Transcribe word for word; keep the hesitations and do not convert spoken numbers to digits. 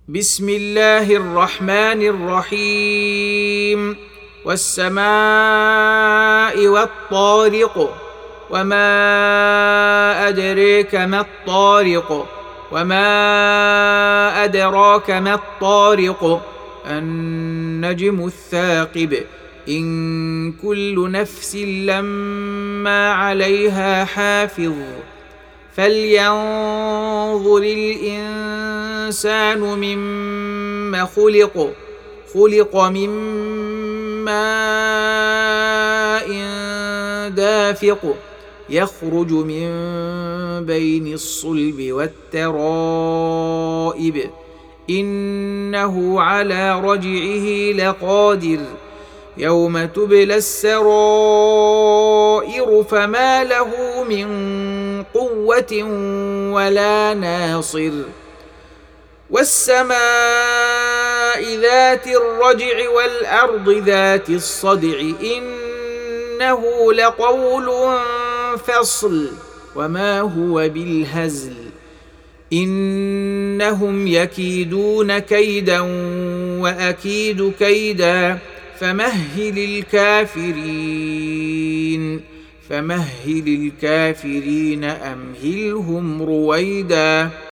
بسم الله الرحمن الرحيم والسماء والطارق وما أدريك ما الطارق وما أدراك ما الطارق النجم الثاقب إن كل نفس لما عليها حافظ فلينظر الإنسان مما خلق خلق من ماء دافق يخرج من بين الصلب والترائب إنه على رجعه لقادر يوم تبلى السرائر فما له من قوة ولا ناصر والسماء ذات الرجع والأرض ذات الصدع إنه لقول فصل وما هو بالهزل إنهم يكيدون كيدا وأكيد كيدا فمهل الكافرين فمهل الكافرين أمهلهم رويدا.